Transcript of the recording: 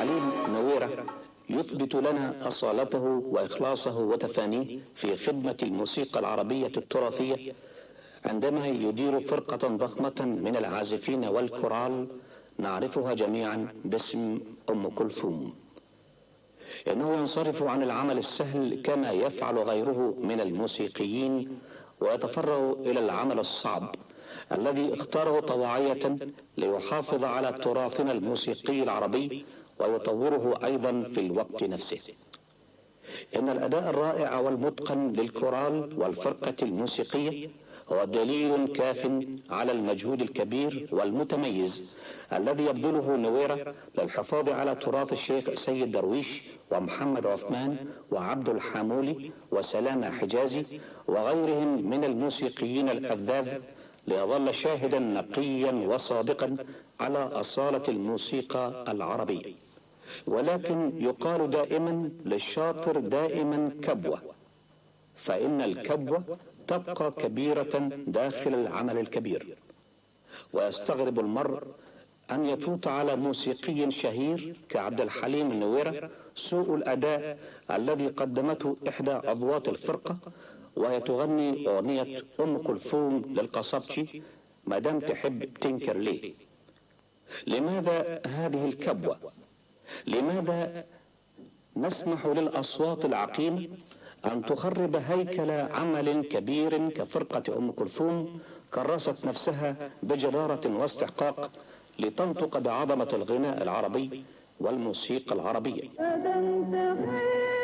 الحليم نويرة يثبت لنا أصالته وإخلاصه وتفانيه في خدمة الموسيقى العربية التراثية عندما يدير فرقة ضخمة من العازفين والكورال نعرفها جميعا باسم أم كلثوم. إنه ينصرف عن العمل السهل كما يفعل غيره من الموسيقيين ويتفرغ إلى العمل الصعب الذي اختاره طواعية ليحافظ على تراثنا الموسيقي العربي ويطوره أيضا في الوقت نفسه. إن الأداء الرائع والمتقن للكورال والفرقة الموسيقية هو دليل كاف على المجهود الكبير والمتميز الذي يبذله نويرة للحفاظ على تراث الشيخ سيد درويش ومحمد عثمان وعبد الحامولي وسلامة حجازي وغيرهم من الموسيقيين الأذاذ، ليظل شاهدا نقيا وصادقا على أصالة الموسيقى العربية. ولكن يقال دائما للشاطر دائما كبوة، فإن الكبوة تبقى كبيرة داخل العمل الكبير. ويستغرب المرء أن يفوت على موسيقي شهير كعبد الحليم نويرة سوء الأداء الذي قدمته إحدى أضواط الفرقة وهي تغني أغنية أم كلثوم للقصبجي مادام تحب تنكر ليه. لماذا هذه الكبوة؟ لماذا نسمح للأصوات العقيمة أن تخرب هيكل عمل كبير كفرقة أم كلثوم كرست نفسها بجدارة واستحقاق لتنطق بعظمة الغناء العربي والموسيقى العربية؟